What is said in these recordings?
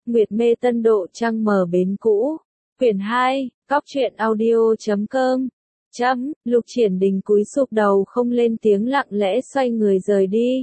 Nguyệt Mê Tân Độ Trăng Mờ Bến Cũ. Quyển 2, Cóc truyện audio.com. Lục Triển Đình cúi sụp đầu không lên tiếng, lặng lẽ xoay người rời đi.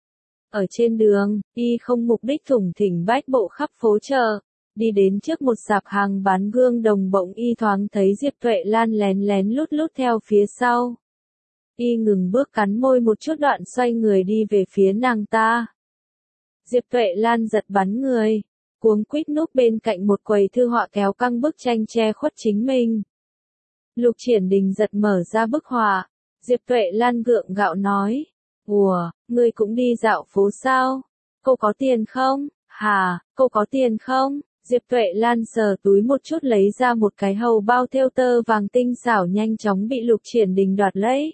Ở trên đường, y không mục đích thủng thỉnh bách bộ khắp phố chợ. Đi đến trước một sạp hàng bán gương đồng, bỗng y thoáng thấy Diệp Tuệ Lan lén lén lút lút theo phía sau. Y ngừng bước, cắn môi một chút, đoạn xoay người đi về phía nàng ta. Diệp Tuệ Lan giật bắn người, cuống quýt núp bên cạnh một quầy thư họa, kéo căng bức tranh che khuất chính mình. Lục Triển Đình giật mở ra bức họa. Diệp Tuệ Lan gượng gạo nói: "Ủa, ngươi cũng đi dạo phố sao? Cô có tiền không? Hả, cô có tiền không?" Diệp Tuệ Lan sờ túi một chút, lấy ra một cái hầu bao thêu tơ vàng tinh xảo, nhanh chóng bị Lục Triển Đình đoạt lấy.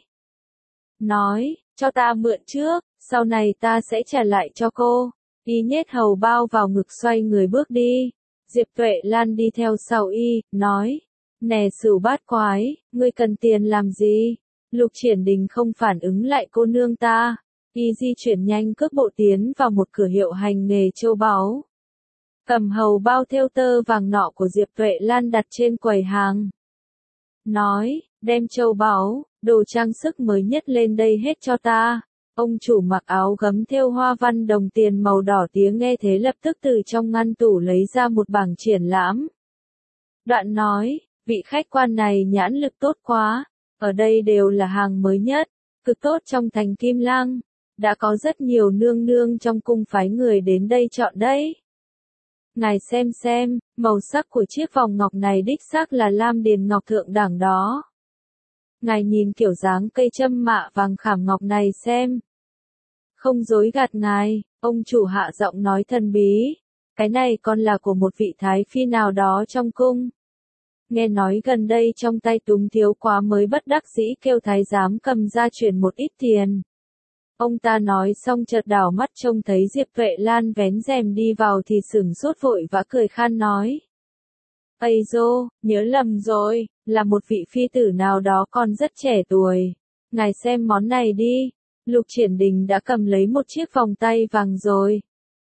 Nói: "Cho ta mượn trước, sau này ta sẽ trả lại cho cô." Y nhét hầu bao vào ngực, xoay người bước đi. Diệp Tuệ Lan đi theo sau y, nói: "Nè Sửu Bát Quái, ngươi cần tiền làm gì?" Lục Triển Đình không phản ứng lại cô nương ta. Y di chuyển nhanh cước bộ tiến vào một cửa hiệu hành nghề châu báu. Cầm hầu bao thêu tơ vàng nọ của Diệp Tuệ Lan đặt trên quầy hàng. Nói: "Đem châu báu, đồ trang sức mới nhất lên đây hết cho ta." Ông chủ mặc áo gấm thêu hoa văn đồng tiền màu đỏ tía nghe thế lập tức từ trong ngăn tủ lấy ra một bảng triển lãm. Đoạn nói: "Vị khách quan này nhãn lực tốt quá, ở đây đều là hàng mới nhất, cực tốt trong thành Kim Lang. Đã có rất nhiều nương nương trong cung phái người đến đây chọn đấy. Ngài xem, màu sắc của chiếc vòng ngọc này đích xác là lam điền ngọc thượng đẳng đó. Ngài nhìn kiểu dáng cây châm mạ vàng khảm ngọc này xem. Không dối gạt ngài." Ông chủ hạ giọng nói thần bí: "Cái này còn là của một vị thái phi nào đó trong cung. Nghe nói gần đây trong tay túng thiếu quá mới bất đắc dĩ kêu thái giám cầm ra chuyển một ít tiền." Ông ta nói xong chợt đảo mắt trông thấy Diệp Tuệ Lan vén rèm đi vào thì sửng sốt, vội vã cười khan nói: "Ây dô, nhớ lầm rồi, là một vị phi tử nào đó còn rất trẻ tuổi. Ngài xem món này đi." Lục Triển Đình đã cầm lấy một chiếc vòng tay vàng rồi.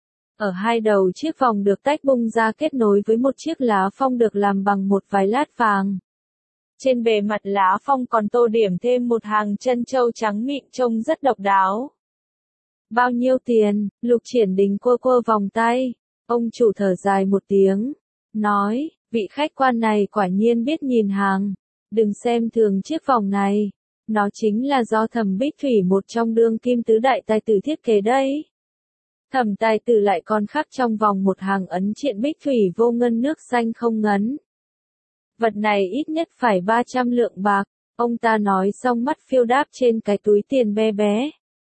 Ở hai đầu chiếc vòng được tách bung ra, kết nối với một chiếc lá phong được làm bằng một vài lát vàng. Trên bề mặt lá phong còn tô điểm thêm một hàng chân châu trắng mịn, trông rất độc đáo. "Bao nhiêu tiền?" Lục Triển Đình quơ quơ vòng tay. Ông chủ thở dài một tiếng, nói: "Vị khách quan này quả nhiên biết nhìn hàng. Đừng xem thường chiếc vòng này. Nó chính là do Thẩm Bích Thủy, một trong đương kim tứ đại tài tử thiết kế đấy. Thẩm tài tử lại còn khắc trong vòng một hàng ấn triện Bích Thủy vô ngân nước xanh không ngấn. Vật này ít nhất phải 300 lượng bạc." Ông ta nói xong mắt phiêu đáp trên cái túi tiền bé bé.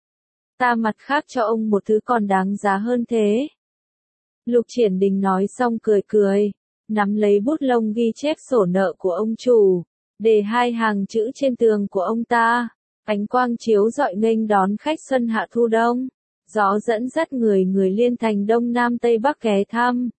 "Ta mặt khác cho ông một thứ còn đáng giá hơn thế." Lục Triển Đình nói xong cười cười, nắm lấy bút lông ghi chép sổ nợ của ông chủ, để hai hàng chữ trên tường của ông ta. Ánh quang chiếu rọi nghênh đón khách xuân hạ thu đông. Gió dẫn dắt người người liên thành đông nam tây bắc ghé thăm.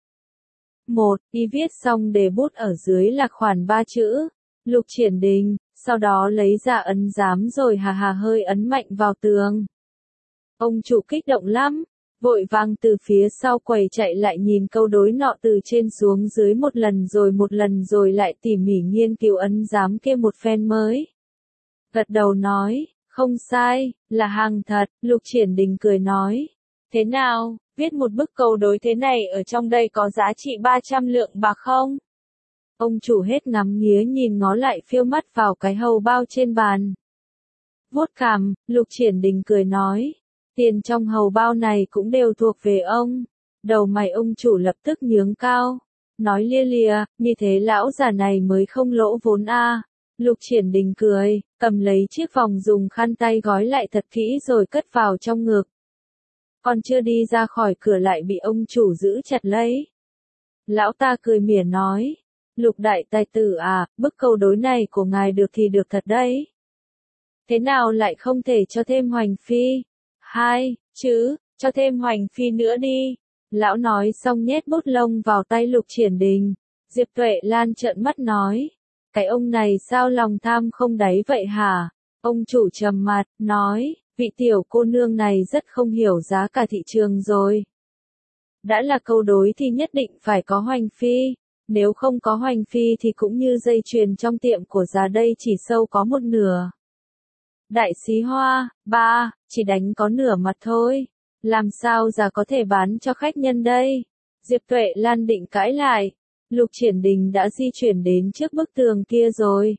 Y viết xong để bút ở dưới là khoản 3 chữ. Lục Triển Đình, sau đó lấy ra ấn giám rồi hà hà hơi ấn mạnh vào tường. Ông chủ kích động lắm, vội vàng từ phía sau quầy chạy lại nhìn câu đối nọ từ trên xuống dưới một lần rồi lại tỉ mỉ nghiên cứu ấn giám kia một phen mới gật đầu nói: "Không sai, là hàng thật." Lục Triển Đình cười nói: "Thế nào, viết một bức câu đối thế này ở trong đây có giá trị 300 lượng bạc không?" Ông chủ hết ngắm nghía nhìn ngó lại, phiêu mắt vào cái hầu bao trên bàn. Vuốt cằm, Lục Triển Đình cười nói: "Tiền trong hầu bao này cũng đều thuộc về ông." Đầu mày ông chủ lập tức nhướng cao, nói lia lịa: "Như thế lão già này mới không lỗ vốn a." Lục Triển Đình cười, cầm lấy chiếc vòng dùng khăn tay gói lại thật kỹ rồi cất vào trong ngực. Còn chưa đi ra khỏi cửa lại bị ông chủ giữ chặt lấy. Lão ta cười mỉa nói: "Lục đại tài tử à, bức câu đối này của ngài được thì được thật đấy. Thế nào lại không thể cho thêm hoành phi? 2 chữ, cho thêm hoành phi nữa đi." Lão nói xong nhét bút lông vào tay Lục Triển Đình. Diệp Tuệ Lan trợn mắt nói: "Cái ông này sao lòng tham không đáy vậy hả?" Ông chủ trầm mặt, nói: "Vị tiểu cô nương này rất không hiểu giá cả thị trường rồi. Đã là câu đối thì nhất định phải có hoành phi, nếu không có hoành phi thì cũng như dây chuyền trong tiệm của già đây chỉ sâu có một nửa. Đại sĩ Hoa, ba, chỉ đánh có nửa mặt thôi, làm sao già có thể bán cho khách nhân đây? Diệp Tuệ Lan định cãi lại, Lục Triển Đình đã di chuyển đến trước bức tường kia rồi.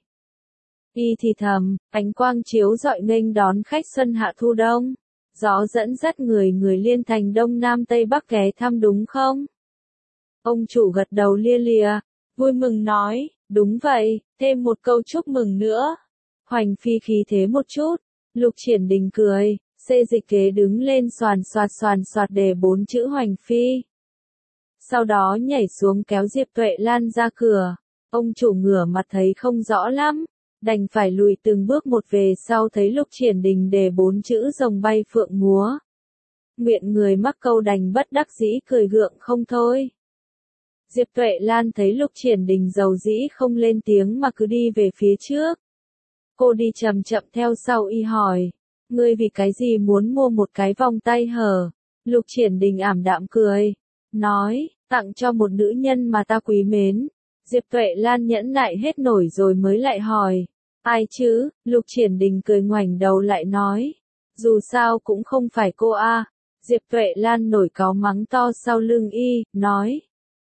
Y thì thầm, ánh quang chiếu rọi nghênh đón khách xuân hạ thu đông. Gió dẫn dắt người người liên thành đông nam tây bắc ghé thăm đúng không? Ông chủ gật đầu lia lịa, vui mừng nói, đúng vậy, thêm một câu chúc mừng nữa. Hoành phi khí thế một chút, Lục Triển Đình cười, xê dịch ghế đứng lên xoàn xoạt để 4 chữ hoành phi. Sau đó nhảy xuống kéo Diệp Tuệ Lan ra cửa, ông chủ ngửa mặt thấy không rõ lắm, đành phải lùi từng bước một về sau thấy Lục Triển Đình để 4 chữ rồng bay phượng múa. Nguyện người mắc câu đành bất đắc dĩ cười gượng không thôi. Diệp Tuệ Lan thấy Lục Triển Đình dầu dĩ không lên tiếng mà cứ đi về phía trước. Cô đi chậm chậm theo sau y hỏi, ngươi vì cái gì muốn mua một cái vòng tay hở? Lục Triển Đình ảm đạm cười, nói, tặng cho một nữ nhân mà ta quý mến. Diệp Tuệ Lan nhẫn nại hết nổi rồi mới lại hỏi, ai chứ? Lục Triển Đình cười ngoảnh đầu lại nói, dù sao cũng không phải cô a. Diệp Tuệ Lan nổi cáu mắng to sau lưng y, nói,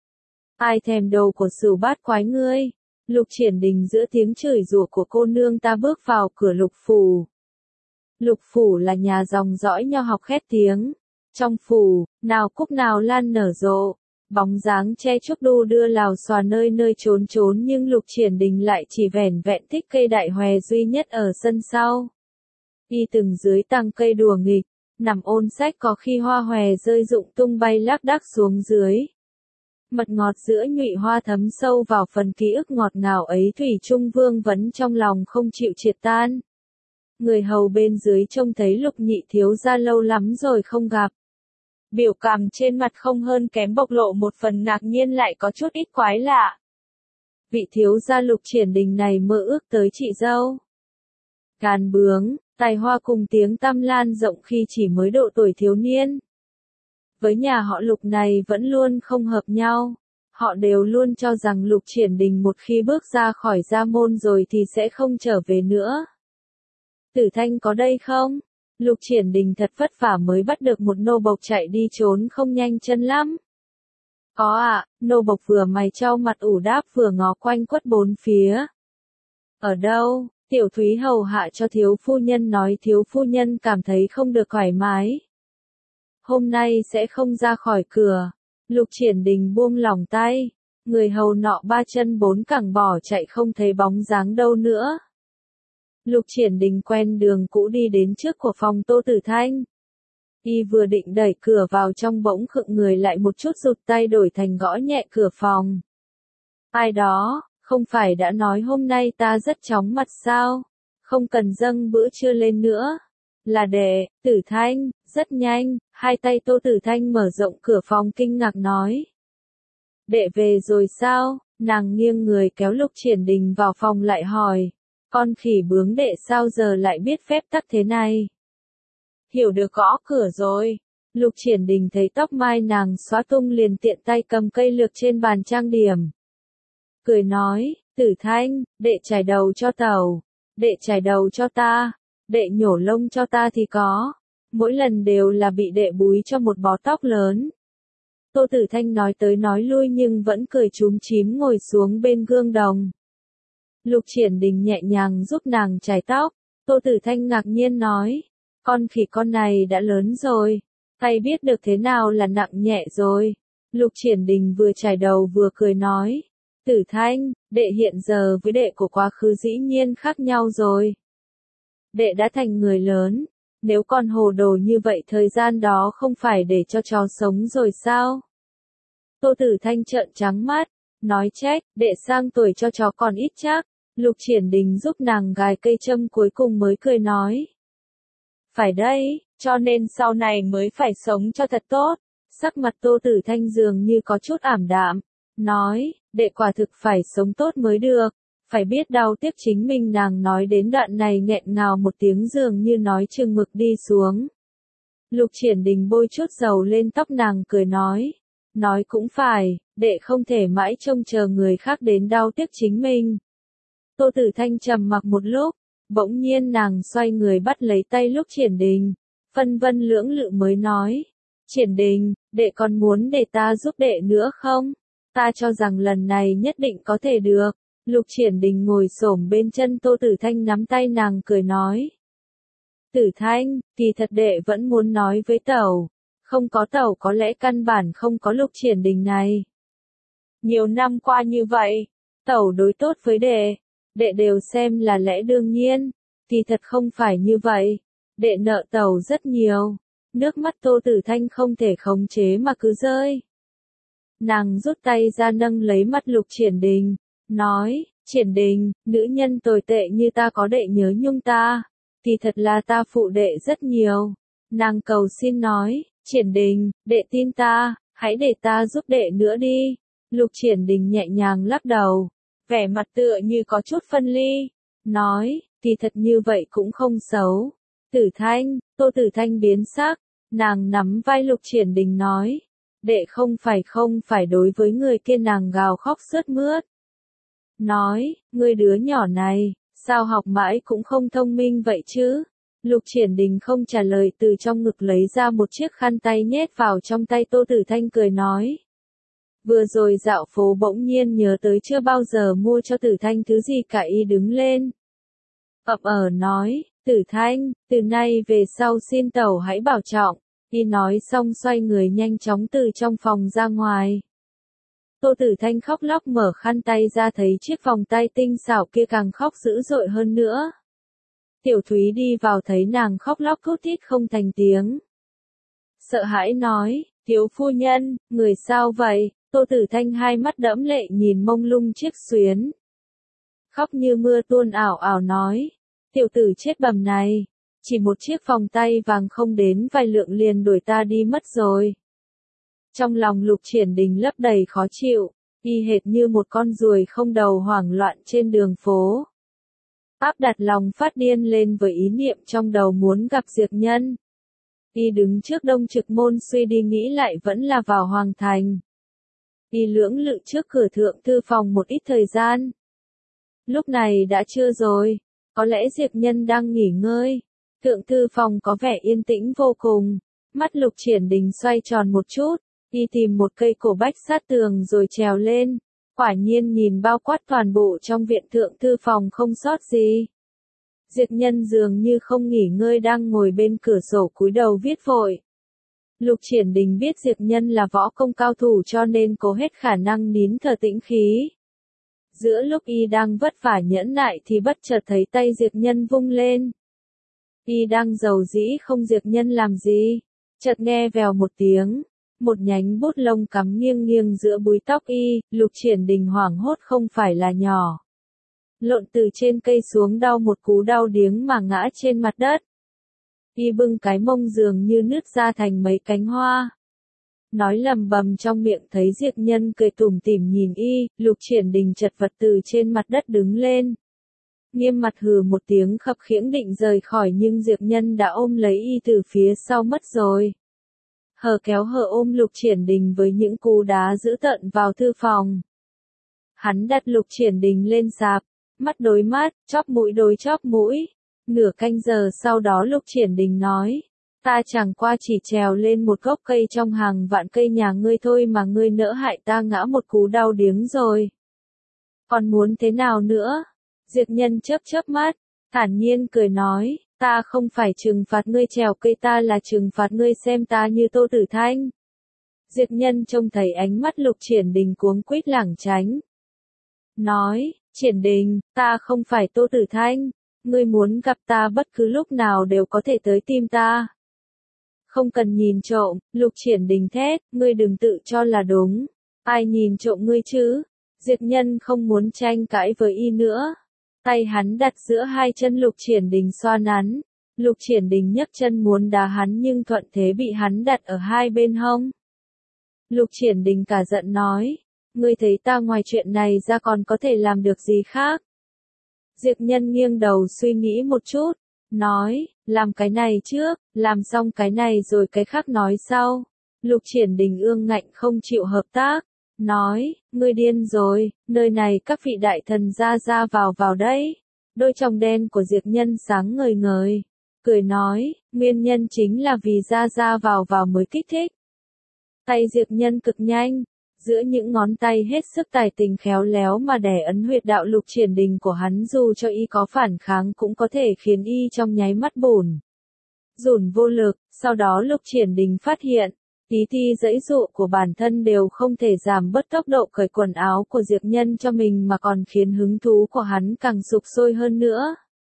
ai thèm đầu của Sửu Bát Quái ngươi? Lục Triển Đình giữa tiếng chửi rủa của cô nương ta bước vào cửa Lục phủ. Lục phủ là nhà dòng dõi nho học khét tiếng. Trong phủ, nào cúc nào lan nở rộ, bóng dáng che trúc đu đưa lào xòa nơi nơi trốn trốn nhưng Lục Triển Đình lại chỉ vẻn vẹn thích cây đại hòe duy nhất ở sân sau. Y từng dưới tàng cây đùa nghịch, nằm ôn sách có khi hoa hòe rơi rụng tung bay lác đác xuống dưới. Mật ngọt giữa nhụy hoa thấm sâu vào phần ký ức ngọt ngào ấy thủy chung vương vấn trong lòng không chịu triệt tan. Người hầu bên dưới trông thấy Lục nhị thiếu gia lâu lắm rồi không gặp. Biểu cảm trên mặt không hơn kém bộc lộ một phần ngạc nhiên lại có chút ít quái lạ. Vị thiếu gia Lục Triển Đình này mơ ước tới chị dâu. Càn bướng, tài hoa cùng tiếng tăm lan rộng khi chỉ mới độ tuổi thiếu niên. Với nhà họ Lục này vẫn luôn không hợp nhau. Họ đều luôn cho rằng Lục Triển Đình một khi bước ra khỏi gia môn rồi thì sẽ không trở về nữa. Tử Thanh có đây không? Lục Triển Đình thật vất vả mới bắt được một nô bộc chạy đi trốn không nhanh chân lắm. Có ạ, nô bộc vừa mày trao mặt ủ đáp vừa ngó quanh quất bốn phía. Ở đâu? Tiểu Thúy hầu hạ cho thiếu phu nhân nói thiếu phu nhân cảm thấy không được thoải mái. Hôm nay sẽ không ra khỏi cửa. Lục Triển Đình buông lỏng tay. Người hầu nọ ba chân bốn cẳng bỏ chạy không thấy bóng dáng đâu nữa. Lục Triển Đình quen đường cũ đi đến trước của phòng Tô Tử Thanh. Y vừa định đẩy cửa vào trong bỗng khựng người lại một chút rụt tay đổi thành gõ nhẹ cửa phòng. Ai đó, không phải đã nói hôm nay ta rất chóng mặt sao? Không cần dâng bữa trưa lên nữa. Là đệ, Tử Thanh, rất nhanh, hai tay Tô Tử Thanh mở rộng cửa phòng kinh ngạc nói. Đệ về rồi sao? Nàng nghiêng người kéo Lục Triển Đình vào phòng lại hỏi. Con khỉ bướng đệ sao giờ lại biết phép tắc thế này? Hiểu được gõ cửa rồi. Lục Triển Đình thấy tóc mai nàng xóa tung liền tiện tay cầm cây lược trên bàn trang điểm. Cười nói, Tử Thanh, đệ chải đầu cho tàu. Đệ chải đầu cho ta. Đệ nhổ lông cho ta thì có. Mỗi lần đều là bị đệ búi cho một bó tóc lớn. Tô Tử Thanh nói tới nói lui nhưng vẫn cười chúm chím ngồi xuống bên gương đồng. Lục Triển Đình nhẹ nhàng giúp nàng chải tóc. Tô Tử Thanh ngạc nhiên nói, con khỉ con này đã lớn rồi, tay biết được thế nào là nặng nhẹ rồi. Lục Triển Đình vừa chải đầu vừa cười nói, Tử Thanh, đệ hiện giờ với đệ của quá khứ dĩ nhiên khác nhau rồi. Đệ đã thành người lớn, nếu còn hồ đồ như vậy thời gian đó không phải để cho chó sống rồi sao? Tô Tử Thanh trợn trắng mắt, nói trách, đệ sang tuổi cho chó còn ít chắc. Lục Triển Đình giúp nàng gài cây châm cuối cùng mới cười nói. Phải đấy, cho nên sau này mới phải sống cho thật tốt. Sắc mặt Tô Tử Thanh dường như có chút ảm đạm. Nói, đệ quả thực phải sống tốt mới được. Phải biết đau tiếc chính mình nàng nói đến đoạn này nghẹn ngào một tiếng dường như nói chừng mực đi xuống. Lục Triển Đình bôi chút dầu lên tóc nàng cười nói. Nói cũng phải, đệ không thể mãi trông chờ người khác đến đau tiếc chính mình. Tô Tử Thanh trầm mặc một lúc, bỗng nhiên nàng xoay người bắt lấy tay Lục Triển Đình, phân vân lưỡng lự mới nói. Triển Đình, đệ còn muốn để ta giúp đệ nữa không? Ta cho rằng lần này nhất định có thể được. Lục Triển Đình ngồi xổm bên chân Tô Tử Thanh nắm tay nàng cười nói. Tử Thanh, kỳ thật đệ vẫn muốn nói với tẩu. Không có tẩu có lẽ căn bản không có Lục Triển Đình này. Nhiều năm qua như vậy, tẩu đối tốt với đệ đều xem là lẽ đương nhiên. Kỳ thật không phải như vậy. Đệ nợ tẩu rất nhiều. Nước mắt Tô Tử Thanh không thể khống chế mà cứ rơi. Nàng rút tay ra nâng lấy mắt Lục Triển Đình, nói, Triển Đình, nữ nhân tồi tệ như ta có đệ nhớ nhung ta, thì thật là ta phụ đệ rất nhiều. Nàng cầu xin nói, Triển Đình, đệ tin ta, hãy để ta giúp đệ nữa đi. Lục Triển Đình nhẹ nhàng lắc đầu, vẻ mặt tựa như có chút phân ly, nói, thì thật như vậy cũng không xấu. Tử Thanh, Tô Tử Thanh biến sắc, nàng nắm vai Lục Triển Đình nói, đệ không phải đối với người kia, nàng gào khóc sướt mướt. Nói, ngươi đứa nhỏ này, sao học mãi cũng không thông minh vậy chứ? Lục Triển Đình không trả lời, từ trong ngực lấy ra một chiếc khăn tay nhét vào trong tay Tô Tử Thanh cười nói. Vừa rồi dạo phố bỗng nhiên nhớ tới chưa bao giờ mua cho Tử Thanh thứ gì cả, y đứng lên. Ậm nói, Tử Thanh, từ nay về sau xin tẩu hãy bảo trọng. Y nói xong xoay người nhanh chóng từ trong phòng ra ngoài. Tô Tử Thanh khóc lóc mở khăn tay ra, thấy chiếc vòng tay tinh xảo kia càng khóc dữ dội hơn nữa. Tiểu Thúy đi vào thấy nàng khóc lóc thút thít không thành tiếng. Sợ hãi nói, thiếu phu nhân, người sao vậy? Tô Tử Thanh hai mắt đẫm lệ nhìn mông lung chiếc xuyến. Khóc như mưa tuôn ảo ảo nói, tiểu tử chết bầm này, chỉ một chiếc vòng tay vàng không đến vài lượng liền đuổi ta đi mất rồi. Trong lòng Lục Triển Đình lấp đầy khó chịu, y hệt như một con ruồi không đầu hoảng loạn trên đường phố. Áp đặt lòng phát điên lên với ý niệm trong đầu muốn gặp Diệp Nhân. Y đứng trước Đông Trực Môn suy đi nghĩ lại vẫn là vào Hoàng Thành. Y lưỡng lự trước cửa thượng thư phòng một ít thời gian. Lúc này đã trưa rồi, có lẽ Diệp Nhân đang nghỉ ngơi. Thượng thư phòng có vẻ yên tĩnh vô cùng. Mắt Lục Triển Đình xoay tròn một chút, y tìm một cây cổ bách sát tường rồi trèo lên. Quả nhiên nhìn bao quát toàn bộ trong viện thượng thư phòng không sót gì. Diệp Nhân dường như không nghỉ ngơi đang ngồi bên cửa sổ cúi đầu viết vội. Lục Triển Đình biết Diệp Nhân là võ công cao thủ cho nên cố hết khả năng nín thở tĩnh khí. Giữa lúc y đang vất vả nhẫn nại thì bất chợt thấy tay Diệp Nhân vung lên. Y đang giàu dĩ không Diệp Nhân làm gì, chợt nghe vèo một tiếng, một nhánh bút lông cắm nghiêng nghiêng giữa búi tóc y. Lục Triển Đình hoảng hốt không phải là nhỏ. Lộn từ trên cây xuống đau một cú đau điếng mà ngã trên mặt đất. Y bưng cái mông dường như nứt ra thành mấy cánh hoa. Nói lầm bầm trong miệng, thấy Diệp Nhân cười tủm tỉm nhìn y. Lục Triển Đình chật vật từ trên mặt đất đứng lên. Nghiêm mặt hừ một tiếng khập khiễng định rời khỏi, nhưng Diệp Nhân đã ôm lấy y từ phía sau mất rồi. Hờ kéo hờ ôm Lục Triển Đình với những cú đá dữ tợn vào thư phòng. Hắn đặt Lục Triển Đình lên sạp, mắt đối mắt, chóp mũi đối chóp mũi. Nửa canh giờ sau đó Lục Triển Đình nói, ta chẳng qua chỉ trèo lên một gốc cây trong hàng vạn cây nhà ngươi thôi mà ngươi nỡ hại ta ngã một cú đau điếng rồi. Còn muốn thế nào nữa? Diệp Nhân chớp chớp mắt, thản nhiên cười nói, ta không phải trừng phạt ngươi trèo cây, ta là trừng phạt ngươi xem ta như Tô Tử Thanh. Diệp Nhân trông thấy ánh mắt Lục Triển Đình cuống quýt lảng tránh. Nói, Triển Đình, ta không phải Tô Tử Thanh, ngươi muốn gặp ta bất cứ lúc nào đều có thể tới tìm ta. Không cần nhìn trộm, Lục Triển Đình thét, ngươi đừng tự cho là đúng. Ai nhìn trộm ngươi chứ? Diệp Nhân không muốn tranh cãi với y nữa. Tay hắn đặt giữa hai chân Lục Triển Đình xoa nắn. Lục Triển Đình nhấc chân muốn đá hắn nhưng thuận thế bị hắn đặt ở hai bên hông. Lục Triển Đình cả giận nói, ngươi thấy ta ngoài chuyện này ra còn có thể làm được gì khác? Diệp Nhân nghiêng đầu suy nghĩ một chút, nói, làm cái này trước, làm xong cái này rồi cái khác nói sau. Lục Triển Đình ương ngạnh không chịu hợp tác, nói, ngươi điên rồi, nơi này các vị đại thần ra ra vào vào đấy. Đôi tròng đen của Diệp Nhân sáng ngời ngời, cười nói, nguyên nhân chính là vì ra ra vào vào mới kích thích. Tay Diệp Nhân cực nhanh, giữa những ngón tay hết sức tài tình khéo léo mà đè ấn huyệt đạo Lục Triển Đình của hắn, dù cho y có phản kháng cũng có thể khiến y trong nháy mắt bùn rủn vô lực. Sau đó Lục Triển Đình phát hiện, tí ti giãy dụ của bản thân đều không thể giảm bớt tốc độ cởi quần áo của Diệp Nhân cho mình mà còn khiến hứng thú của hắn càng sục sôi hơn nữa.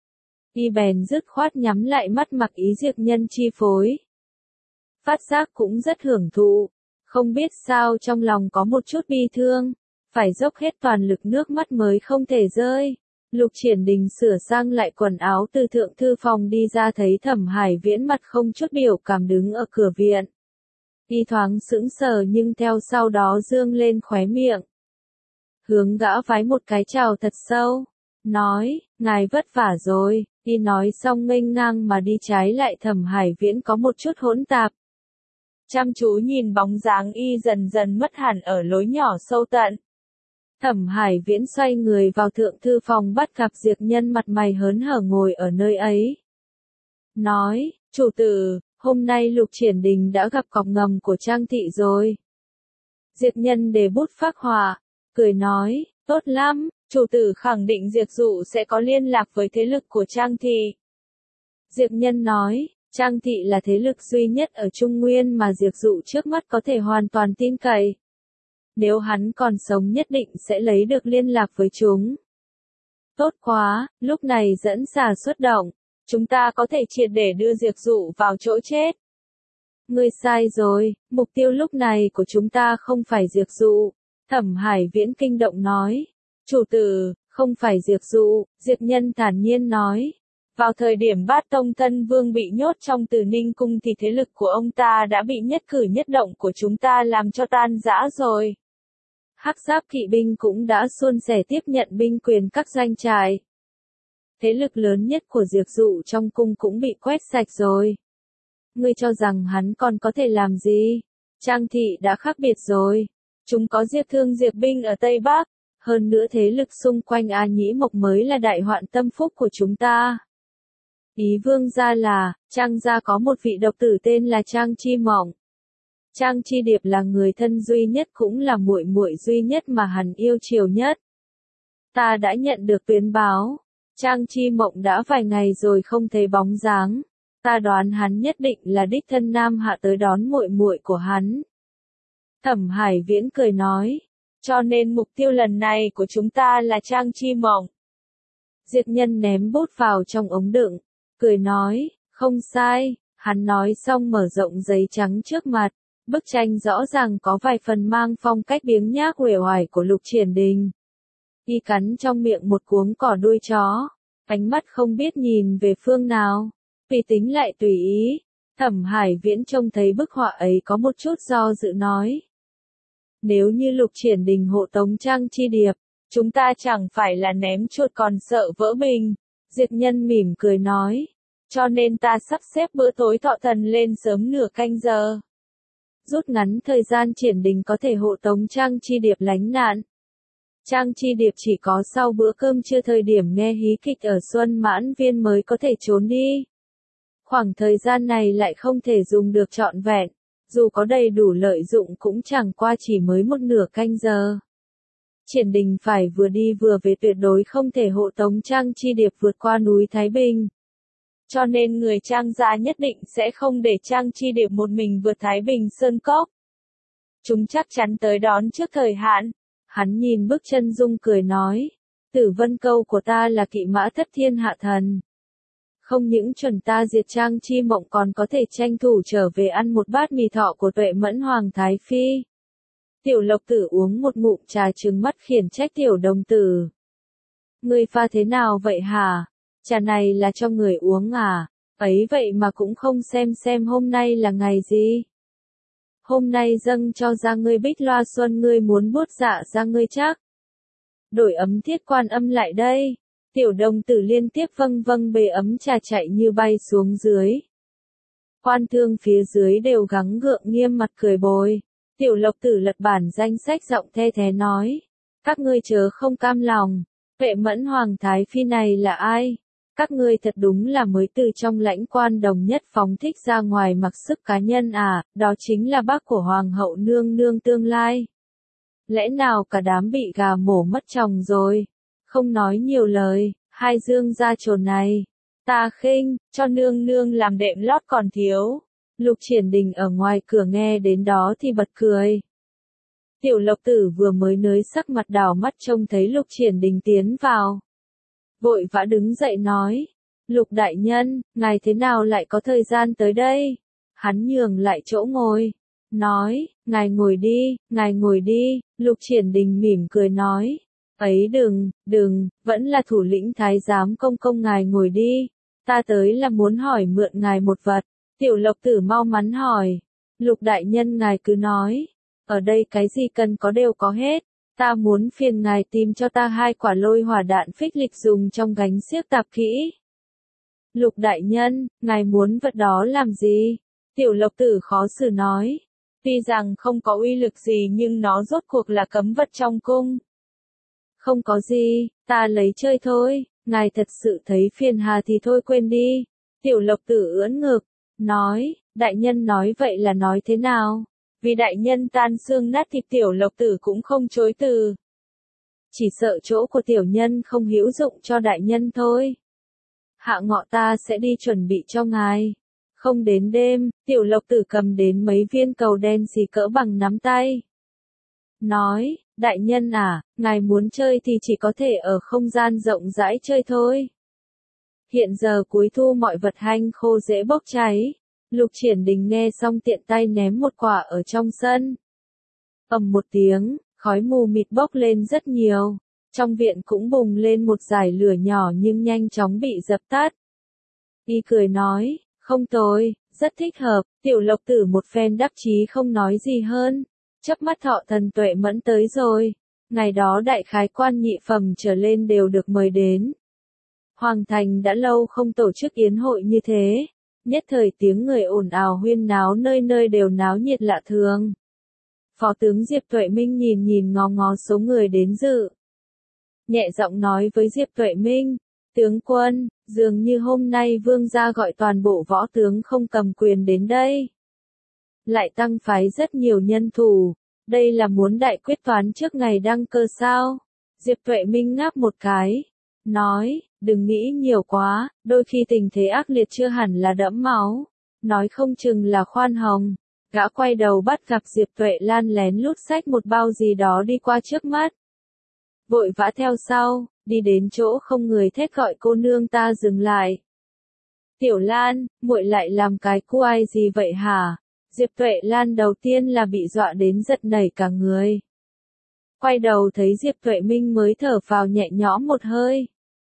Y bèn dứt khoát nhắm lại mắt mặc ý Diệp Nhân chi phối. Phát giác cũng rất hưởng thụ, không biết sao trong lòng có một chút bi thương, phải dốc hết toàn lực nước mắt mới không thể rơi. Lục Triển Đình sửa sang lại quần áo từ thượng thư phòng đi ra thấy Thẩm Hải Viễn mặt không chút biểu cảm đứng ở cửa viện. Y thoáng sững sờ nhưng theo sau đó dương lên khóe miệng. Hướng gã vái một cái chào thật sâu, nói, ngài vất vả rồi. Y nói xong nghênh ngang mà đi, trái lại Thẩm Hải Viễn có một chút hỗn tạp. Chăm chú nhìn bóng dáng y dần dần mất hẳn ở lối nhỏ sâu tận. Thẩm Hải Viễn xoay người vào thượng thư phòng bắt gặp Diệp Nhân mặt mày hớn hở ngồi ở nơi ấy. Nói, chủ tử, hôm nay Lục Triển Đình đã gặp cọc ngầm của Trang thị rồi. Diệp Nhân để bút phác họa, cười nói, tốt lắm, chủ tử khẳng định Diệp Dụ sẽ có liên lạc với thế lực của Trang thị. Diệp Nhân nói, Trang thị là thế lực duy nhất ở Trung Nguyên mà Diệp Dụ trước mắt có thể hoàn toàn tin cậy. Nếu hắn còn sống nhất định sẽ lấy được liên lạc với chúng. Tốt quá, lúc này dẫn xà xuất động, chúng ta có thể triệt để đưa Diệp Dụ vào chỗ chết. Ngươi sai rồi, mục tiêu lúc này của chúng ta không phải Diệp Dụ. Thẩm Hải Viễn kinh động nói. Chủ tử, không phải Diệp Dụ, Diệp Nhân thản nhiên nói. Vào thời điểm Bát Tông Thân Vương bị nhốt trong Từ Ninh Cung thì thế lực của ông ta đã bị nhất cử nhất động của chúng ta làm cho tan rã rồi. Hắc Giáp kỵ binh cũng đã suôn sẻ tiếp nhận binh quyền các doanh trại. Thế lực lớn nhất của Diệp Dụ trong cung cũng bị quét sạch rồi. Ngươi cho rằng hắn còn có thể làm gì? Trang thị đã khác biệt rồi. Chúng có Diệp Thương Diệp binh ở Tây Bắc. Hơn nữa thế lực xung quanh A Nhĩ Mộc mới là đại hoạn tâm phúc của chúng ta. Ý vương gia là, Trang gia có một vị độc tử tên là Trang Chi Mộng. Trang Chi Điệp là người thân duy nhất cũng là muội muội duy nhất mà hắn yêu chiều nhất. Ta đã nhận được tuyên báo, Trang Chi Mộng đã vài ngày rồi không thấy bóng dáng. Ta đoán hắn nhất định là đích thân Nam Hạ tới đón muội muội của hắn. Thẩm Hải Viễn cười nói, cho nên mục tiêu lần này của chúng ta là Trang Chi Mộng. Diệp Nhân ném bút vào trong ống đựng, cười nói, không sai. Hắn nói xong mở rộng giấy trắng trước mặt. Bức tranh rõ ràng có vài phần mang phong cách biếng nhác uể oải của Lục Triển Đình. Y cắn trong miệng một cuống cỏ đuôi chó, ánh mắt không biết nhìn về phương nào, tùy tính lại tùy ý. Thẩm Hải Viễn trông thấy bức họa ấy có một chút do dự nói. Nếu như Lục Triển Đình hộ tống Trang Chi Điệp, chúng ta chẳng phải là ném chuột còn sợ vỡ bình. Diệp Nhân mỉm cười nói, cho nên ta sắp xếp bữa tối thọ thần lên sớm nửa canh giờ. Rút ngắn thời gian Triển Đình có thể hộ tống Trang Chi Điệp lánh nạn. Trang Chi Điệp chỉ có sau bữa cơm trưa thời điểm nghe hí kịch ở Xuân Mãn Viên mới có thể trốn đi. Khoảng thời gian này lại không thể dùng được trọn vẹn, dù có đầy đủ lợi dụng cũng chẳng qua chỉ mới một nửa canh giờ. Triển Đình phải vừa đi vừa về, tuyệt đối không thể hộ tống Trang Chi Điệp vượt qua núi Thái Bình. Cho nên người Trang gia nhất định sẽ không để Trang Chi Điệp một mình vượt Thái Bình Sơn Cốc. Chúng chắc chắn tới đón trước thời hạn. Hắn nhìn bức chân dung cười nói, Tử Vân Câu của ta là kỵ mã thất thiên hạ thần. Không những chuẩn ta diệt Trang Chi Mộng còn có thể tranh thủ trở về ăn một bát mì thọ của Tuệ Mẫn Hoàng Thái Phi. Tiểu Lộc Tử uống một ngụm trà trừng mắt khiển trách Tiểu Đồng Tử. Ngươi pha thế nào vậy hả? Trà này là cho người uống à? Ấy vậy mà cũng không xem hôm nay là ngày gì? Hôm nay dâng cho ra ngươi Bích Loa Xuân, ngươi muốn buốt dạ ra ngươi chắc. Đổi ấm Thiết Quan Âm lại đây. Tiểu Đồng Tử liên tiếp vâng bê ấm trà chạy như bay xuống dưới. Quan thương phía dưới đều gắng gượng nghiêm mặt cười bồi. Tiểu Lộc Tử lật bản danh sách giọng the thé nói. Các ngươi chớ không cam lòng. Vệ Mẫn Hoàng Thái Phi này là ai? Các ngươi thật đúng là mới từ trong lãnh quan đồng nhất phóng thích ra ngoài mặc sức cá nhân à, đó chính là bác của Hoàng hậu nương nương tương lai. Lẽ nào cả đám bị gà mổ mất chồng rồi? Không nói nhiều lời, hai dương gia trồn này. Ta khinh, cho nương nương làm đệm lót còn thiếu. Lục Triển Đình ở ngoài cửa nghe đến đó thì bật cười. Tiểu Lộc Tử vừa mới nới sắc mặt đỏ mắt trông thấy Lục Triển Đình tiến vào. Vội vã đứng dậy nói. Lục đại nhân, ngài thế nào lại có thời gian tới đây? Hắn nhường lại chỗ ngồi. Nói, ngài ngồi đi, Lục Triển Đình mỉm cười nói. Ấy đừng, vẫn là thủ lĩnh thái giám công ngài ngồi đi. Ta tới là muốn hỏi mượn ngài một vật. Tiểu Lộc Tử mau mắn hỏi. Lục đại nhân ngài cứ nói. Ở đây cái gì cần có đều có hết. Ta muốn phiền ngài tìm cho ta 2 quả lôi hỏa đạn phích lịch dùng trong gánh xiếc tạp kỹ. Lục đại nhân, ngài muốn vật đó làm gì? Tiểu Lộc Tử khó xử nói. Tuy rằng không có uy lực gì nhưng nó rốt cuộc là cấm vật trong cung. Không có gì, ta lấy chơi thôi, ngài thật sự thấy phiền hà thì thôi quên đi. Tiểu Lộc Tử ưỡn ngực, nói, đại nhân nói vậy là nói thế nào? Vì đại nhân tan xương nát thịt Tiểu Lộc Tử cũng không chối từ. Chỉ sợ chỗ của tiểu nhân không hữu dụng cho đại nhân thôi. Hạ ngọ ta sẽ đi chuẩn bị cho ngài. Không đến đêm, Tiểu Lộc Tử cầm đến mấy viên cầu đen xì cỡ bằng nắm tay. Nói, đại nhân à, ngài muốn chơi thì chỉ có thể ở không gian rộng rãi chơi thôi. Hiện giờ cuối thu mọi vật hanh khô dễ bốc cháy. Lục Triển Đình nghe xong tiện tay ném một quả ở trong sân. Ầm một tiếng, khói mù mịt bốc lên rất nhiều. Trong viện cũng bùng lên một dải lửa nhỏ nhưng nhanh chóng bị dập tắt. Y cười nói, không tồi, rất thích hợp. Tiểu Lộc Tử một phen đắc chí không nói gì hơn. Chớp mắt Thọ Thần Tuệ Mẫn tới rồi. Ngày đó đại khái quan nhị phẩm trở lên đều được mời đến. Hoàng thành đã lâu không tổ chức yến hội như thế. Nhất thời tiếng người ồn ào huyên náo nơi nơi đều náo nhiệt lạ thường. Phó tướng Diệp Tuệ Minh nhìn ngó số người đến dự. Nhẹ giọng nói với Diệp Tuệ Minh, tướng quân, dường như hôm nay vương gia gọi toàn bộ võ tướng không cầm quyền đến đây. Lại tăng phái rất nhiều nhân thủ, đây là muốn đại quyết toán trước ngày đăng cơ sao? Diệp Tuệ Minh ngáp một cái, nói, đừng nghĩ nhiều quá, đôi khi tình thế ác liệt chưa hẳn là đẫm máu, nói không chừng là khoan hồng. Gã quay đầu bắt gặp Diệp Tuệ Lan lén lút xách một bao gì đó đi qua trước mắt. Vội vã theo sau, đi đến chỗ không người thét gọi cô nương ta dừng lại. Tiểu Lan, muội lại làm cái cu ai gì vậy hả? Diệp Tuệ Lan đầu tiên là bị dọa đến giật nảy cả người. Quay đầu thấy Diệp Tuệ Minh mới thở phào nhẹ nhõm một hơi.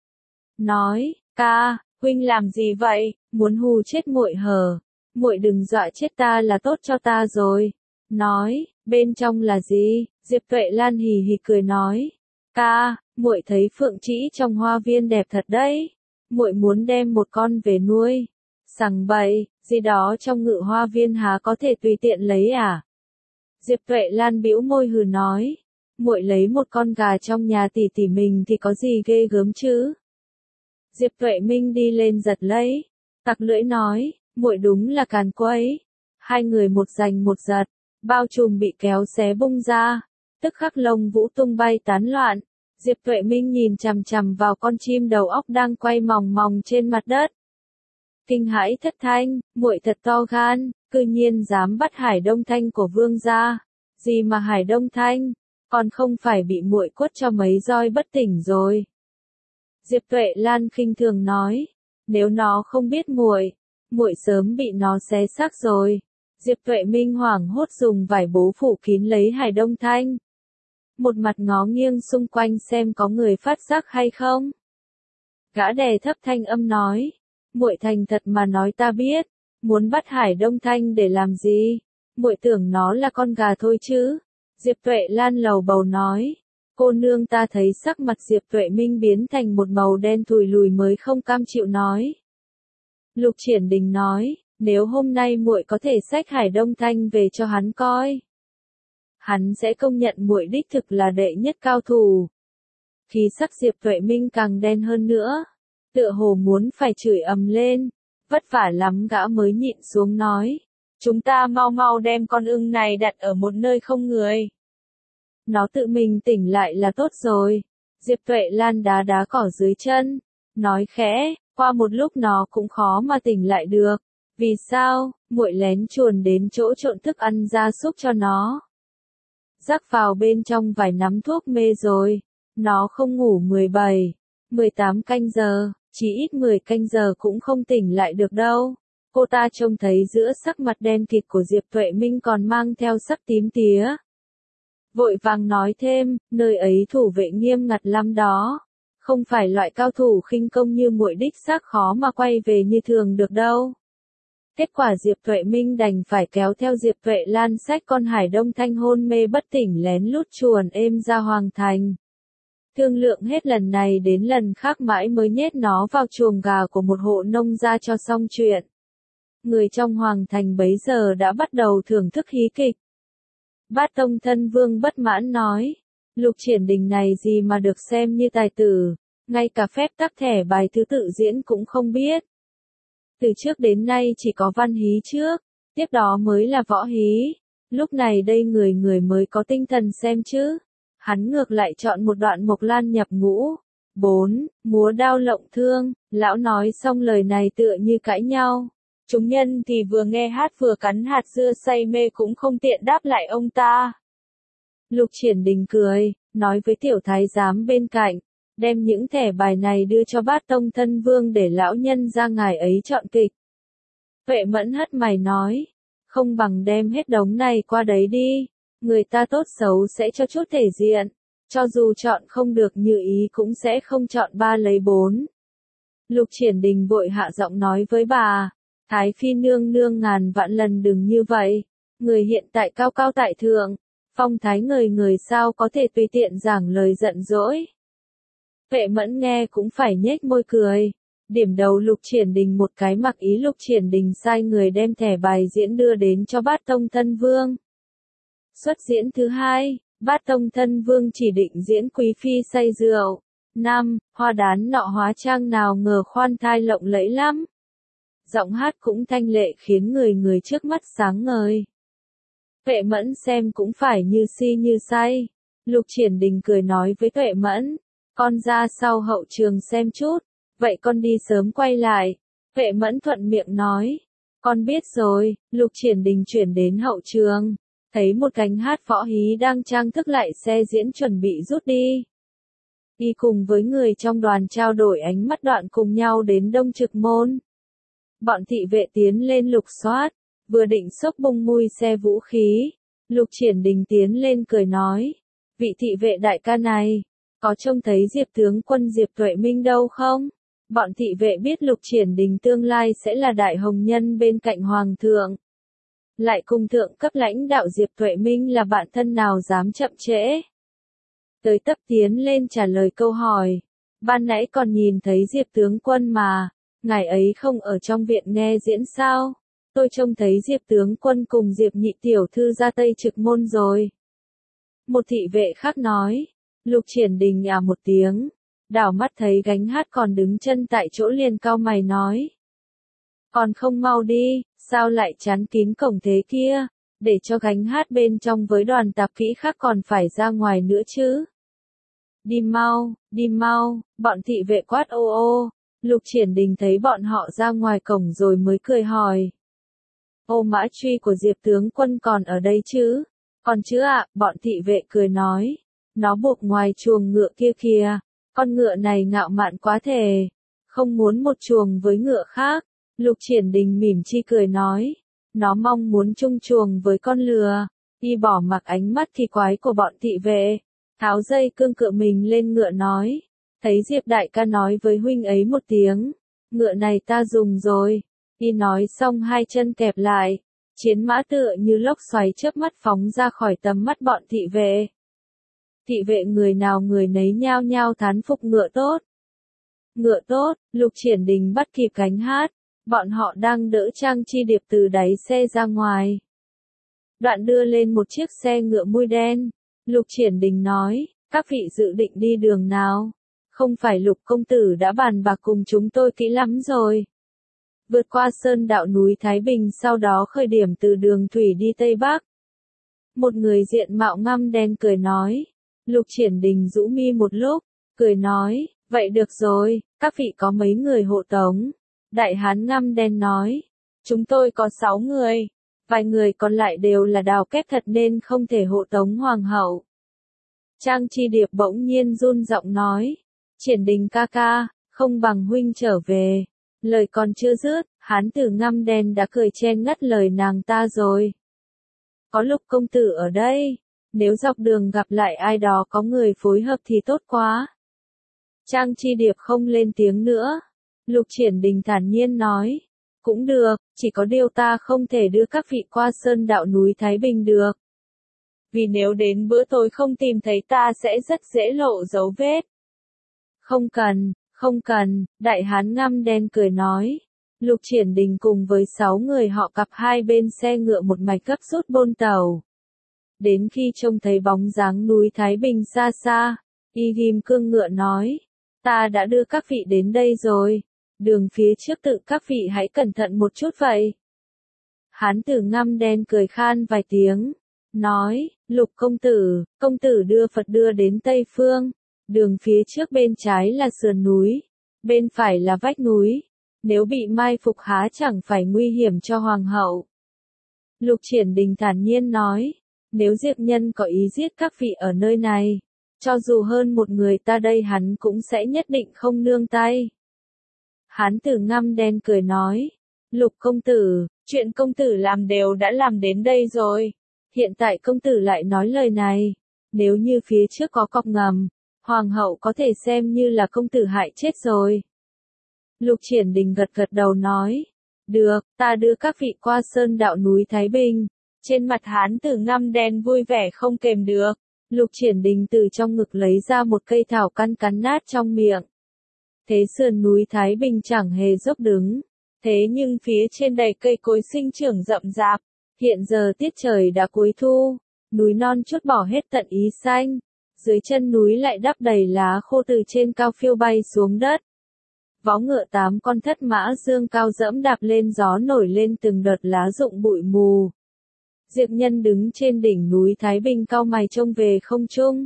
Nói, ca, huynh làm gì vậy, muốn hù chết muội hờ? Muội đừng dọa chết ta là tốt cho ta rồi. Nói, bên trong là gì? Diệp Tuệ Lan hì hì cười nói, ca, muội thấy phượng trĩ trong hoa viên đẹp thật đấy. Muội muốn đem một con về nuôi. Sằng bậy, gì đó trong ngự hoa viên há có thể tùy tiện lấy à? Diệp Tuệ Lan bĩu môi hừ nói, muội lấy một con gà trong nhà tỷ tỷ mình thì có gì ghê gớm chứ? Diệp Tuệ Minh đi lên giật lấy, tặc lưỡi nói, muội đúng là càn quấy. Hai người một giành một giật, bao trùm bị kéo xé bung ra, tức khắc lông vũ tung bay tán loạn. Diệp Tuệ Minh nhìn chằm chằm vào con chim đầu óc đang quay mòng mòng trên mặt đất. Kinh hãi thất thanh, muội thật to gan, cư nhiên dám bắt Hải Đông Thanh của vương gia. Gì mà Hải Đông Thanh, còn không phải bị muội quất cho mấy roi bất tỉnh rồi. Diệp Tuệ Lan khinh thường nói, nếu nó không biết muội, muội sớm bị nó xé xác rồi. Diệp Tuệ Minh hoảng hốt dùng vải bố phủ kín lấy Hải Đông Thanh. Một mặt ngó nghiêng xung quanh xem có người phát giác hay không. Gã đè thấp thanh âm nói, muội thành thật mà nói ta biết, muốn bắt Hải Đông Thanh để làm gì? Muội tưởng nó là con gà thôi chứ? Diệp Tuệ Lan lầu bầu nói. Cô nương ta thấy sắc mặt Diệp Tuệ Minh biến thành một màu đen thùi lùi mới không cam chịu nói. Lục Triển Đình nói, nếu hôm nay muội có thể xách Hải Đông Thanh về cho hắn coi, hắn sẽ công nhận muội đích thực là đệ nhất cao thủ. Khí sắc Diệp Tuệ Minh càng đen hơn nữa, tựa hồ muốn phải chửi ầm lên, vất vả lắm gã mới nhịn xuống nói, chúng ta mau mau đem con ưng này đặt ở một nơi không người. Nó tự mình tỉnh lại là tốt rồi. Diệp Tuệ Lan đá đá cỏ dưới chân, nói khẽ, qua một lúc nó cũng khó mà tỉnh lại được. Vì sao? Muội lén chuồn đến chỗ trộn thức ăn gia súc cho nó. Rắc vào bên trong vài nắm thuốc mê rồi. Nó không ngủ 17, 18 canh giờ, chỉ ít 10 canh giờ cũng không tỉnh lại được đâu. Cô ta trông thấy giữa sắc mặt đen kịt của Diệp Tuệ Minh còn mang theo sắc tím tía. Vội vàng nói thêm, nơi ấy thủ vệ nghiêm ngặt lắm đó. Không phải loại cao thủ khinh công như muội đích xác khó mà quay về như thường được đâu. Kết quả Diệp Tuệ Minh đành phải kéo theo Diệp Tuệ Lan xách con Hải Đông Thanh hôn mê bất tỉnh lén lút chuồn êm ra Hoàng Thành. Thương lượng hết lần này đến lần khác mãi mới nhét nó vào chuồng gà của một hộ nông gia cho xong chuyện. Người trong Hoàng Thành bấy giờ đã bắt đầu thưởng thức hí kịch. Bát Tông Thân Vương bất mãn nói, Lục Triển Đình này gì mà được xem như tài tử, ngay cả phép tắc thẻ bài thứ tự diễn cũng không biết. Từ trước đến nay chỉ có văn hí trước, tiếp đó mới là võ hí, lúc này đây người người mới có tinh thần xem chứ. Hắn ngược lại chọn một đoạn Mộc Lan nhập ngũ. 4. Múa đao lộng thương, lão nói xong lời này tựa như cãi nhau. Chúng nhân thì vừa nghe hát vừa cắn hạt dưa say mê cũng không tiện đáp lại ông ta. Lục Triển Đình cười, nói với tiểu thái giám bên cạnh, đem những thẻ bài này đưa cho Bát Tông Thân Vương để lão nhân ra ngài ấy chọn kịch. Vệ Mẫn hất mày nói, không bằng đem hết đống này qua đấy đi, người ta tốt xấu sẽ cho chút thể diện, cho dù chọn không được như ý cũng sẽ không chọn 3 lấy 4. Lục Triển Đình vội hạ giọng nói với bà, Thái Phi nương nương ngàn vạn lần đừng như vậy, người hiện tại cao cao tại thượng, phong thái người người sao có thể tùy tiện giảng lời giận dỗi. Vệ Mẫn nghe cũng phải nhếch môi cười, điểm đầu Lục Triển Đình một cái mặc ý. Lục Triển Đình sai người đem thẻ bài diễn đưa đến cho Bát Tông Thân Vương. Xuất diễn thứ 2, Bát Tông Thân Vương chỉ định diễn Quý Phi say rượu. 5. Hoa đán nọ hóa trang nào ngờ khoan thai lộng lẫy lắm. Giọng hát cũng thanh lệ khiến người người trước mắt sáng ngời. Tuệ Mẫn xem cũng phải như si như say. Lục Triển Đình cười nói với Tuệ Mẫn, con ra sau hậu trường xem chút, vậy con đi sớm quay lại. Tuệ Mẫn thuận miệng nói, con biết rồi. Lục Triển Đình chuyển đến hậu trường, thấy một cánh hát võ hí đang trang thức lại xe diễn chuẩn bị rút đi. Y cùng với người trong đoàn trao đổi ánh mắt đoạn cùng nhau đến Đông Trực Môn. Bọn thị vệ tiến lên lục soát, vừa định xốc bung mui xe vũ khí. Lục Triển Đình tiến lên cười nói, vị thị vệ đại ca này, có trông thấy Diệp tướng quân Diệp Tuệ Minh đâu không? Bọn thị vệ biết Lục Triển Đình tương lai sẽ là đại hồng nhân bên cạnh hoàng thượng. Lại cùng thượng cấp lãnh đạo Diệp Tuệ Minh là bạn thân nào dám chậm trễ. Tới tấp tiến lên trả lời câu hỏi. Ban nãy còn nhìn thấy Diệp tướng quân mà, ngài ấy không ở trong viện nghe diễn sao? Tôi trông thấy Diệp tướng quân cùng Diệp nhị tiểu thư ra Tây Trực Môn rồi. Một thị vệ khác nói. Lục Triển Đình à một tiếng, đảo mắt thấy gánh hát còn đứng chân tại chỗ liền cau mày nói. Còn không mau đi, sao lại chắn kín cổng thế kia, để cho gánh hát bên trong với đoàn tạp kỹ khác còn phải ra ngoài nữa chứ. Đi mau, bọn thị vệ quát ô ô. Lục Triển Đình thấy bọn họ ra ngoài cổng rồi mới cười hỏi. Ô mã truy của Diệp tướng quân còn ở đây chứ? Còn chứ ạ, bọn thị vệ cười nói. Nó buộc ngoài chuồng ngựa kia kìa, con ngựa này ngạo mạn quá thề, không muốn một chuồng với ngựa khác. Lục Triển Đình mỉm chi cười nói, nó mong muốn chung chuồng với con lừa. Y bỏ mặc ánh mắt kỳ quái của bọn thị vệ, tháo dây cương cựa mình lên ngựa nói, thấy Diệp đại ca nói với huynh ấy một tiếng, ngựa này ta dùng rồi. Y nói xong hai chân kẹp lại, chiến mã tựa như lốc xoáy chớp mắt phóng ra khỏi tầm mắt bọn thị vệ. Thị vệ người nào người nấy nhao nhao thán phục ngựa tốt. Ngựa tốt, Lục Triển Đình bắt kịp cánh hát, Bọn họ đang đỡ Trang Chi Điệp từ đáy xe ra ngoài. Đoạn đưa lên một chiếc xe ngựa mui đen. Lục Triển Đình nói, các vị dự định đi đường nào? Không phải Lục công tử đã bàn bạc cùng chúng tôi kỹ lắm rồi. Vượt qua sơn đạo núi Thái Bình, sau đó khởi điểm từ đường thủy đi Tây Bắc. Một người diện mạo ngăm đen cười nói. Lục Triển Đình rũ mi một lúc, cười nói, vậy được rồi, các vị có mấy người hộ tống? Đại hán ngăm đen nói, chúng tôi có 6 người, vài người còn lại đều là đào kép thật nên không thể hộ tống hoàng hậu. Trang Chi Điệp bỗng nhiên run giọng nói, Triển Đình ca ca, không bằng huynh trở về. Lời còn chưa dứt, hán tử ngăm đen đã cười chen ngắt lời nàng ta rồi. Có Lục công tử ở đây, nếu dọc đường gặp lại ai đó có người phối hợp thì tốt quá. Trang Chi Điệp không lên tiếng nữa. Lục Triển Đình thản nhiên nói, cũng được, chỉ có điều ta không thể đưa các vị qua sơn đạo núi Thái Bình được. Vì nếu đến bữa tối không tìm thấy ta sẽ rất dễ lộ dấu vết. Không cần, đại hán ngăm đen cười nói. Lục Triển Đình cùng với 6 người họ cặp hai bên xe ngựa một mạch gấp rút bôn tàu. Đến khi trông thấy bóng dáng núi Thái Bình xa xa, Y Ghim cương ngựa nói, ta đã đưa các vị đến đây rồi, đường phía trước tự các vị hãy cẩn thận một chút vậy. Hán tử ngăm đen cười khan vài tiếng, nói, Lục công tử đưa Phật đưa đến Tây Phương, đường phía trước bên trái là sườn núi, bên phải là vách núi, nếu bị mai phục há chẳng phải nguy hiểm cho hoàng hậu. Lục Triển Đình thản nhiên nói, nếu Diệp Nhân có ý giết các vị ở nơi này, cho dù hơn một người ta đây hắn cũng sẽ nhất định không nương tay. Hán tử ngăm đen cười nói, Lục công tử, chuyện công tử làm đều đã làm đến đây rồi, hiện tại công tử lại nói lời này, nếu như phía trước có cọc ngầm, hoàng hậu có thể xem như là công tử hại chết rồi. Lục Triển Đình gật gật đầu nói, được, ta đưa các vị qua sơn đạo núi Thái Bình. Trên mặt hán tử ngăm đen vui vẻ không kềm được. Lục Triển Đình từ trong ngực lấy ra một cây thảo căn cắn nát trong miệng. Thế sườn núi Thái Bình chẳng hề dốc đứng. Thế nhưng phía trên đầy cây cối sinh trưởng rậm rạp. Hiện giờ tiết trời đã cuối thu. Núi non chút bỏ hết tận ý xanh. Dưới chân núi lại đắp đầy lá khô từ trên cao phiêu bay xuống đất. Vó ngựa 8 con thất mã dương cao dẫm đạp lên gió nổi lên từng đợt lá rụng bụi mù. Diệp Nhân đứng trên đỉnh núi Thái Bình cau mày trông về không trung.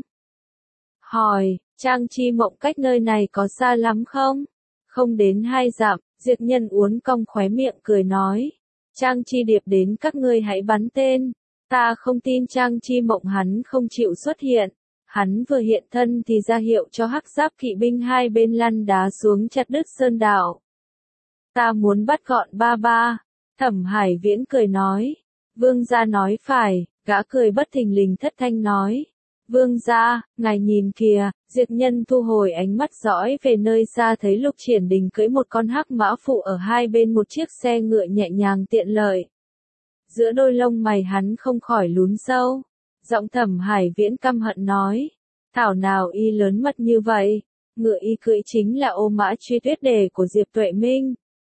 Hỏi, Trang Chi Mộng cách nơi này có xa lắm không? Không đến 2 dặm, Diệp Nhân uốn cong khóe miệng cười nói. Trang Chi Điệp đến các ngươi hãy bắn tên. Ta không tin Trang Chi Mộng hắn không chịu xuất hiện. Hắn vừa hiện thân thì ra hiệu cho hắc giáp kỵ binh hai bên lăn đá xuống chặt đứt sơn đạo. Ta muốn bắt gọn ba ba. Thẩm Hải Viễn cười nói. Vương gia nói phải, gã cười bất thình lình thất thanh nói. Vương gia, ngài nhìn kìa, Diệp Nhân thu hồi ánh mắt dõi về nơi xa thấy Lục Triển Đình cưỡi một con hắc mã phụ ở hai bên một chiếc xe ngựa nhẹ nhàng tiện lợi. Giữa đôi lông mày hắn không khỏi lún sâu. Giọng Thẩm Hải Viễn căm hận nói. Thảo nào y lớn mật như vậy, ngựa y cưỡi chính là ô mã truy tuyết đề của Diệp Tuệ Minh.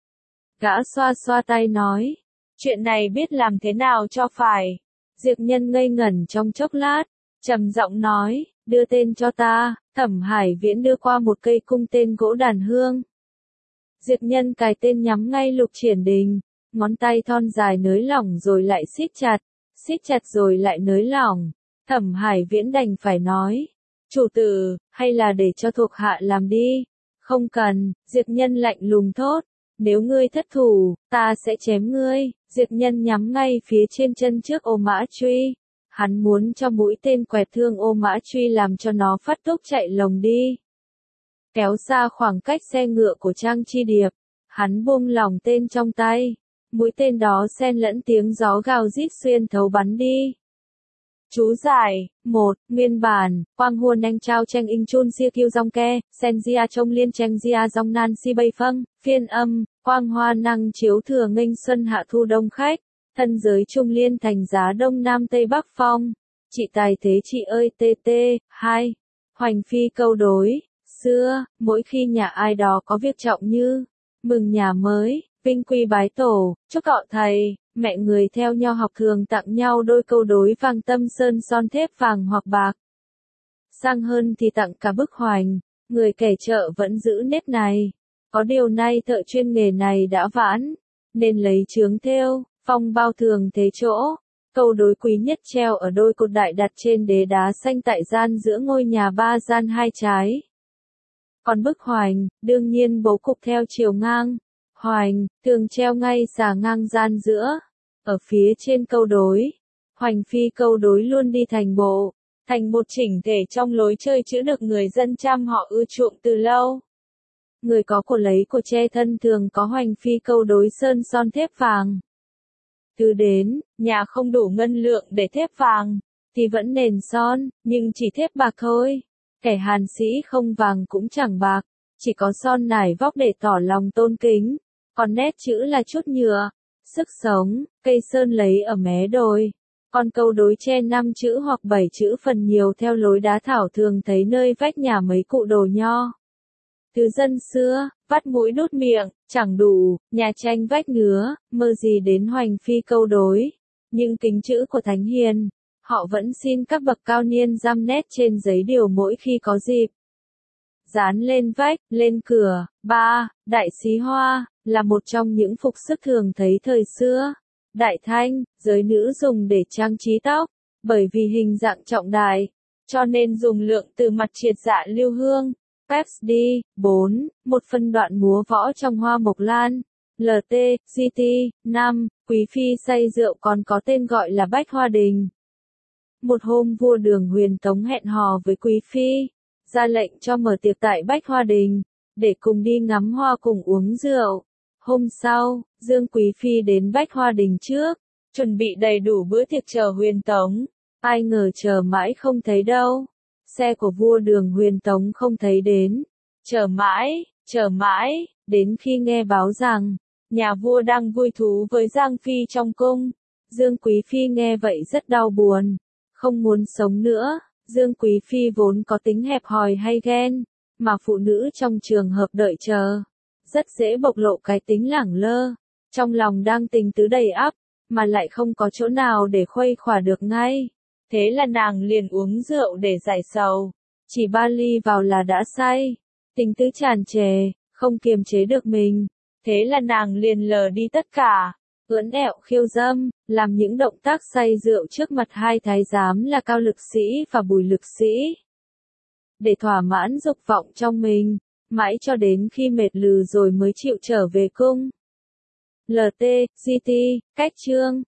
Gã xoa xoa tay nói. Chuyện này biết làm thế nào cho phải. Diệp Nhân ngây ngẩn trong chốc lát, trầm giọng nói, đưa tên cho ta. Thẩm Hải Viễn đưa qua một cây cung tên gỗ đàn hương. Diệp Nhân cài tên nhắm ngay Lục Triển Đình, ngón tay thon dài nới lỏng rồi lại siết chặt rồi lại nới lỏng. Thẩm Hải Viễn đành phải nói, chủ tử, hay là để cho thuộc hạ làm đi. Không cần, Diệp Nhân lạnh lùng thốt. Nếu ngươi thất thủ, ta sẽ chém ngươi. Diệp Nhân nhắm ngay phía trên chân trước ô mã truy. Hắn muốn cho mũi tên quẹt thương ô mã truy làm cho nó phát tốc chạy lồng đi. Kéo xa khoảng cách xe ngựa của Trang Chi Điệp. Hắn buông lỏng tên trong tay. Mũi tên đó xen lẫn tiếng gió gào rít xuyên thấu bắn đi. Chú giải, 1, nguyên bản, Quang Huân Anh Trao Tranh In Chun Sia Kiêu Dong Ke, Sen Gia Trông Liên Tranh Gia Dong Nan Si Bay Phâng, phiên âm, Quang Hoa Năng Chiếu Thừa Nghênh Xuân Hạ Thu Đông Khách, thân giới Trung Liên Thành Giá Đông Nam Tây Bắc Phong, chị tài thế chị ơi TT, 2, Hoành Phi câu đối, xưa, mỗi khi nhà ai đó có việc trọng như, mừng nhà mới, Vinh quy bái tổ, chúc thọ thầy, mẹ người theo nho học thường tặng nhau đôi câu đối vàng tâm sơn son thép vàng hoặc bạc. Sang hơn thì tặng cả bức hoành, người kẻ chợ vẫn giữ nét này. Có điều nay thợ chuyên nghề này đã vãn, nên lấy chướng thêu, phong bao thường thế chỗ. Câu đối quý nhất treo ở đôi cột đại đặt trên đế đá xanh tại gian giữa ngôi nhà ba gian hai trái. Còn bức hoành, đương nhiên bố cục theo chiều ngang. Hoành, thường treo ngay xà ngang gian giữa. Ở phía trên câu đối, hoành phi câu đối luôn đi thành bộ, thành một chỉnh thể trong lối chơi chữ được người dân Cham họ ưa chuộng từ lâu. Người có của lấy của che thân thường có hoành phi câu đối sơn son thép vàng. Cứ đến, nhà không đủ ngân lượng để thép vàng, thì vẫn nền son, nhưng chỉ thép bạc thôi. Kẻ Hàn sĩ không vàng cũng chẳng bạc, chỉ có son nải vóc để tỏ lòng tôn kính, còn nét chữ là chút nhựa, sức sống, cây sơn lấy ở mé đồi. Còn câu đối che 5 chữ hoặc 7 chữ phần nhiều theo lối đá thảo thường thấy nơi vách nhà mấy cụ đồ nho. Từ dân xưa, vắt mũi đút miệng, chẳng đủ, nhà tranh vách nứa, mơ gì đến hoành phi câu đối. Nhưng kính chữ của Thánh Hiền, họ vẫn xin các bậc cao niên dăm nét trên giấy điều mỗi khi có dịp. Dán lên vách, lên cửa. 3. Đại xí hoa, là một trong những phục sức thường thấy thời xưa. Đại thanh, giới nữ dùng để trang trí tóc, bởi vì hình dạng trọng đại, cho nên dùng lượng từ mặt triệt dạ lưu hương. FD, 4, một phân đoạn múa võ trong hoa mộc lan. LT, GT, 5, quý phi say rượu còn có tên gọi là Bách Hoa Đình. Một hôm vua Đường Huyền Tống hẹn hò với quý phi, ra lệnh cho mở tiệc tại Bách Hoa Đình, để cùng đi ngắm hoa cùng uống rượu. Hôm sau, Dương quý phi đến Bách Hoa Đình trước, chuẩn bị đầy đủ bữa tiệc chờ Huyền Tống. Ai ngờ chờ mãi không thấy đâu. Xe của vua Đường Huyền Tống không thấy đến. Chờ mãi, đến khi nghe báo rằng, nhà vua đang vui thú với Giang Phi trong cung. Dương quý phi nghe vậy rất đau buồn, không muốn sống nữa. Dương quý phi vốn có tính hẹp hòi hay ghen, mà phụ nữ trong trường hợp đợi chờ, rất dễ bộc lộ cái tính lẳng lơ, trong lòng đang tình tứ đầy ắp, mà lại không có chỗ nào để khuây khỏa được ngay. Thế là nàng liền uống rượu để giải sầu, chỉ 3 ly vào là đã say, tình tứ tràn trề, không kiềm chế được mình. Thế là nàng liền lờ đi tất cả, ưỡn ẹo khiêu dâm, làm những động tác say rượu trước mặt hai thái giám là Cao Lực Sĩ và Bùi Lực Sĩ. Để thỏa mãn dục vọng trong mình, mãi cho đến khi mệt lừ rồi mới chịu trở về cung. LT, GT, cách chương.